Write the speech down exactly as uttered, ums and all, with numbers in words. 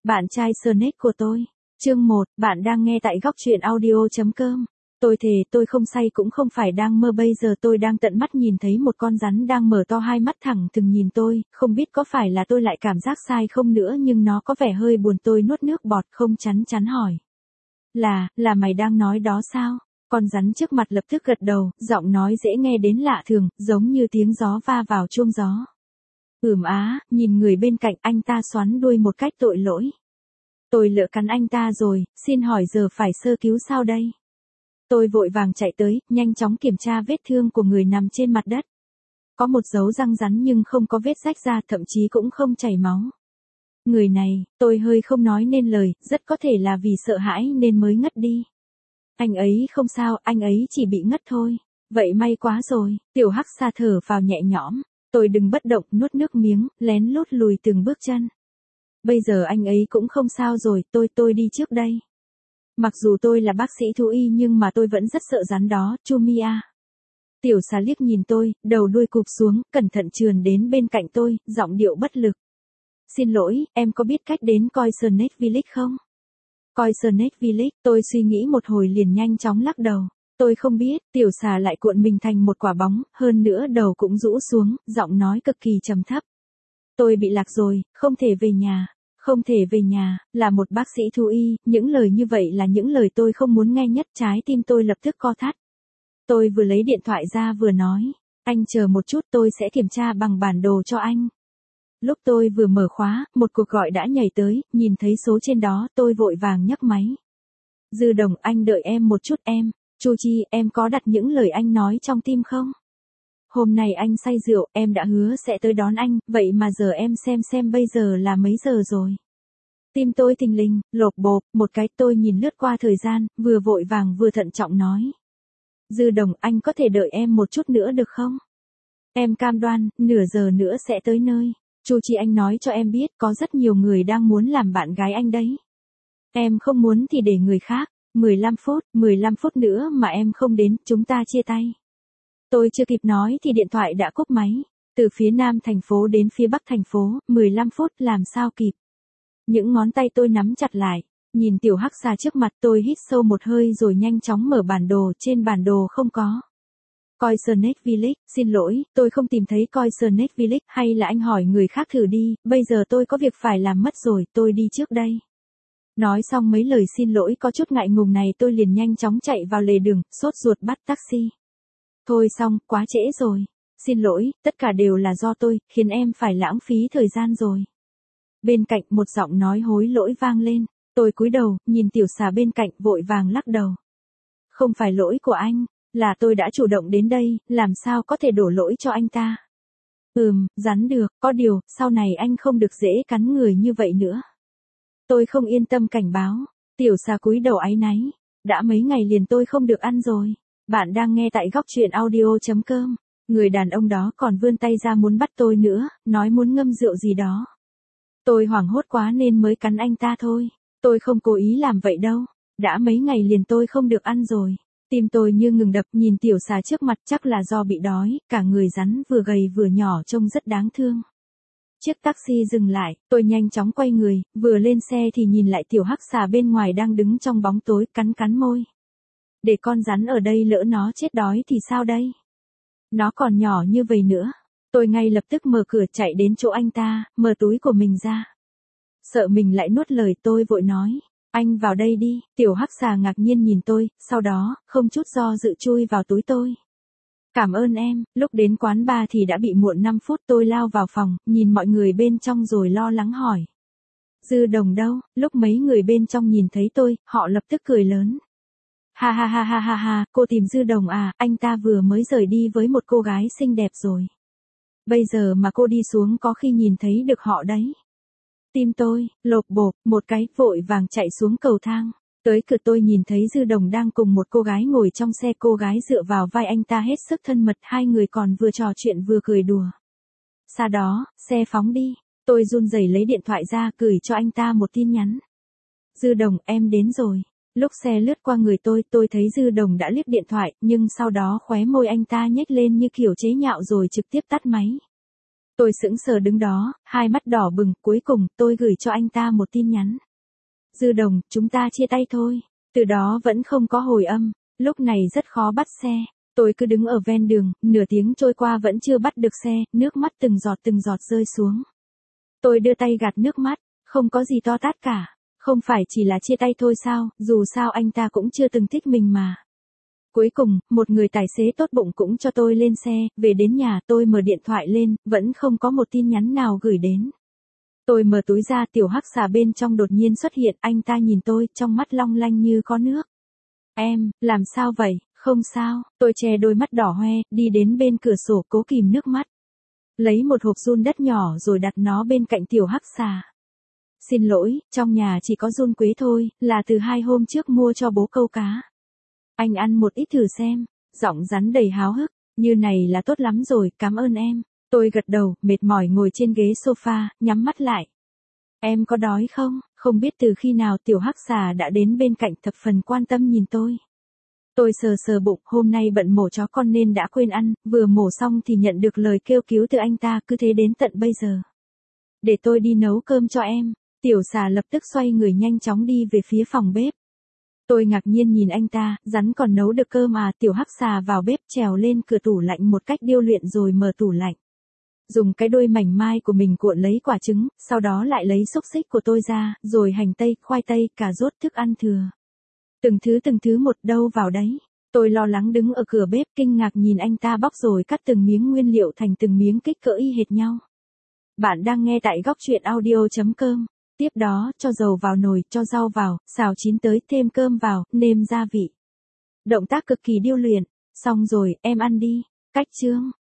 Bạn trai Snack của tôi. Chương một, bạn đang nghe tại góc truyện audio.com. Tôi thề tôi không say cũng không phải đang mơ, bây giờ tôi đang tận mắt nhìn thấy một con rắn đang mở to hai mắt thẳng thừng nhìn tôi, không biết có phải là tôi lại cảm giác sai không nữa nhưng nó có vẻ hơi buồn. Tôi nuốt nước bọt không chắn chắn hỏi. Là, là mày đang nói đó sao? Con rắn trước mặt lập tức gật đầu, giọng nói dễ nghe đến lạ thường, giống như tiếng gió va vào chuông gió. Ừm á, nhìn người bên cạnh anh ta xoắn đuôi một cách tội lỗi. Tôi lỡ cắn anh ta rồi, xin hỏi giờ phải sơ cứu sao đây? Tôi vội vàng chạy tới, nhanh chóng kiểm tra vết thương của người nằm trên mặt đất. Có một dấu răng rắn nhưng không có vết rách ra, thậm chí cũng không chảy máu. Người này, tôi hơi không nói nên lời, rất có thể là vì sợ hãi nên mới ngất đi. Anh ấy không sao, anh ấy chỉ bị ngất thôi. Vậy may quá rồi, tiểu hắc xa thở vào nhẹ nhõm. Tôi đừng bất động, nuốt nước miếng, lén lút lùi từng bước chân. Bây giờ anh ấy cũng không sao rồi, tôi tôi đi trước đây. Mặc dù tôi là bác sĩ thú y nhưng mà tôi vẫn rất sợ rắn đó, Chumia. Tiểu xà liếc nhìn tôi, đầu đuôi cụp xuống, cẩn thận trườn đến bên cạnh tôi, giọng điệu bất lực. Xin lỗi, em có biết cách đến coi Snake Village không? Coi Snake Village, tôi suy nghĩ một hồi liền nhanh chóng lắc đầu. Tôi không biết, tiểu xà lại cuộn mình thành một quả bóng, hơn nữa đầu cũng rũ xuống, giọng nói cực kỳ trầm thấp. Tôi bị lạc rồi, không thể về nhà, không thể về nhà, là một bác sĩ thú y, những lời như vậy là những lời tôi không muốn nghe nhất, trái tim tôi lập tức co thắt. Tôi vừa lấy điện thoại ra vừa nói, anh chờ một chút tôi sẽ kiểm tra bằng bản đồ cho anh. Lúc tôi vừa mở khóa, một cuộc gọi đã nhảy tới, nhìn thấy số trên đó, tôi vội vàng nhấc máy. Dư Đồng, anh đợi em một chút em. Chu Chi, em có đặt những lời anh nói trong tim không? Hôm nay anh say rượu, em đã hứa sẽ tới đón anh, vậy mà giờ em xem xem bây giờ là mấy giờ rồi. Tim tôi thình lình, lộp bộp, một cái. Tôi nhìn lướt qua thời gian, vừa vội vàng vừa thận trọng nói. Dư Đồng, anh có thể đợi em một chút nữa được không? Em cam đoan, nửa giờ nữa sẽ tới nơi. Chu Chi, anh nói cho em biết, có rất nhiều người đang muốn làm bạn gái anh đấy. Em không muốn thì để người khác. mười lăm phút, mười lăm phút nữa mà em không đến, chúng ta chia tay. Tôi chưa kịp nói thì điện thoại đã cúp máy. Từ phía nam thành phố đến phía bắc thành phố, mười lăm phút làm sao kịp. Những ngón tay tôi nắm chặt lại, nhìn tiểu hắc xà trước mặt, tôi hít sâu một hơi rồi nhanh chóng mở bản đồ, trên bản đồ không có. Coi Snake Village, xin lỗi, tôi không tìm thấy coi Snake Village, hay là anh hỏi người khác thử đi, bây giờ tôi có việc phải làm mất rồi, tôi đi trước đây. Nói xong mấy lời xin lỗi có chút ngại ngùng này tôi liền nhanh chóng chạy vào lề đường, sốt ruột bắt taxi. Thôi xong, quá trễ rồi. Xin lỗi, tất cả đều là do tôi, khiến em phải lãng phí thời gian rồi. Bên cạnh một giọng nói hối lỗi vang lên, tôi cúi đầu, nhìn tiểu xà bên cạnh vội vàng lắc đầu. Không phải lỗi của anh, là tôi đã chủ động đến đây, làm sao có thể đổ lỗi cho anh ta. Ừm, rắn được, có điều, sau này anh không được dễ cắn người như vậy nữa. Tôi không yên tâm cảnh báo, tiểu xà cúi đầu áy náy, đã mấy ngày liền tôi không được ăn rồi. Bạn đang nghe tại góc truyện audio.com, người đàn ông đó còn vươn tay ra muốn bắt tôi nữa, nói muốn ngâm rượu gì đó. Tôi hoảng hốt quá nên mới cắn anh ta thôi, tôi không cố ý làm vậy đâu, đã mấy ngày liền tôi không được ăn rồi. Tim tôi như ngừng đập, nhìn tiểu xà trước mặt, chắc là do bị đói, cả người rắn vừa gầy vừa nhỏ trông rất đáng thương. Chiếc taxi dừng lại, tôi nhanh chóng quay người, vừa lên xe thì nhìn lại tiểu hắc xà bên ngoài đang đứng trong bóng tối, cắn cắn môi. Để con rắn ở đây lỡ nó chết đói thì sao đây? Nó còn nhỏ như vậy nữa. Tôi ngay lập tức mở cửa chạy đến chỗ anh ta, mở túi của mình ra. Sợ mình lại nuốt lời tôi vội nói. Anh vào đây đi, tiểu hắc xà ngạc nhiên nhìn tôi, sau đó, không chút do dự chui vào túi tôi. Cảm ơn em, lúc đến quán bar thì đã bị muộn năm phút, tôi lao vào phòng, nhìn mọi người bên trong rồi lo lắng hỏi. Dư Đồng đâu? Lúc mấy người bên trong nhìn thấy tôi, họ lập tức cười lớn. Ha ha ha ha ha ha, cô tìm Dư Đồng à, anh ta vừa mới rời đi với một cô gái xinh đẹp rồi. Bây giờ mà cô đi xuống có khi nhìn thấy được họ đấy. Tim tôi, lộp bộp, một cái, vội vàng chạy xuống cầu thang. Tới cửa tôi nhìn thấy Dư Đồng đang cùng một cô gái ngồi trong xe, cô gái dựa vào vai anh ta hết sức thân mật, hai người còn vừa trò chuyện vừa cười đùa. Sau đó, xe phóng đi, tôi run rẩy lấy điện thoại ra gửi cho anh ta một tin nhắn. Dư Đồng, em đến rồi. Lúc xe lướt qua người tôi, tôi thấy Dư Đồng đã liếc điện thoại, nhưng sau đó khóe môi anh ta nhếch lên như kiểu chế nhạo rồi trực tiếp tắt máy. Tôi sững sờ đứng đó, hai mắt đỏ bừng, cuối cùng, tôi gửi cho anh ta một tin nhắn. Dư Đồng, chúng ta chia tay thôi. Từ đó vẫn không có hồi âm, lúc này rất khó bắt xe. Tôi cứ đứng ở ven đường, nửa tiếng trôi qua vẫn chưa bắt được xe, nước mắt từng giọt từng giọt rơi xuống. Tôi đưa tay gạt nước mắt, không có gì to tát cả. Không phải chỉ là chia tay thôi sao, dù sao anh ta cũng chưa từng thích mình mà. Cuối cùng, một người tài xế tốt bụng cũng cho tôi lên xe, về đến nhà tôi mở điện thoại lên, vẫn không có một tin nhắn nào gửi đến. Tôi mở túi ra, tiểu hắc xà bên trong đột nhiên xuất hiện, anh ta nhìn tôi, trong mắt long lanh như có nước. Em, làm sao vậy, không sao, tôi che đôi mắt đỏ hoe, đi đến bên cửa sổ cố kìm nước mắt. Lấy một hộp giun đất nhỏ rồi đặt nó bên cạnh tiểu hắc xà. Xin lỗi, trong nhà chỉ có giun quế thôi, là từ hai hôm trước mua cho bố câu cá. Anh ăn một ít thử xem, giọng rắn đầy háo hức, như này là tốt lắm rồi, cảm ơn em. Tôi gật đầu, mệt mỏi ngồi trên ghế sofa, nhắm mắt lại. Em có đói không? Không biết từ khi nào tiểu hắc xà đã đến bên cạnh thập phần quan tâm nhìn tôi. Tôi sờ sờ bụng, hôm nay bận mổ chó con nên đã quên ăn, vừa mổ xong thì nhận được lời kêu cứu từ anh ta, cứ thế đến tận bây giờ. Để tôi đi nấu cơm cho em. Tiểu xà lập tức xoay người nhanh chóng đi về phía phòng bếp. Tôi ngạc nhiên nhìn anh ta, rắn còn nấu được cơm à, tiểu hắc xà vào bếp trèo lên cửa tủ lạnh một cách điêu luyện rồi mở tủ lạnh. Dùng cái đuôi mảnh mai của mình cuộn lấy quả trứng, sau đó lại lấy xúc xích của tôi ra, rồi hành tây, khoai tây, cà rốt, thức ăn thừa. Từng thứ từng thứ một đâu vào đấy. Tôi lo lắng đứng ở cửa bếp kinh ngạc nhìn anh ta bóc rồi cắt từng miếng nguyên liệu thành từng miếng kích cỡ y hệt nhau. Bạn đang nghe tại góc truyện audio chấm com. Tiếp đó, cho dầu vào nồi, cho rau vào, xào chín tới, thêm cơm vào, nêm gia vị. Động tác cực kỳ điêu luyện. Xong rồi, em ăn đi. Cách chương.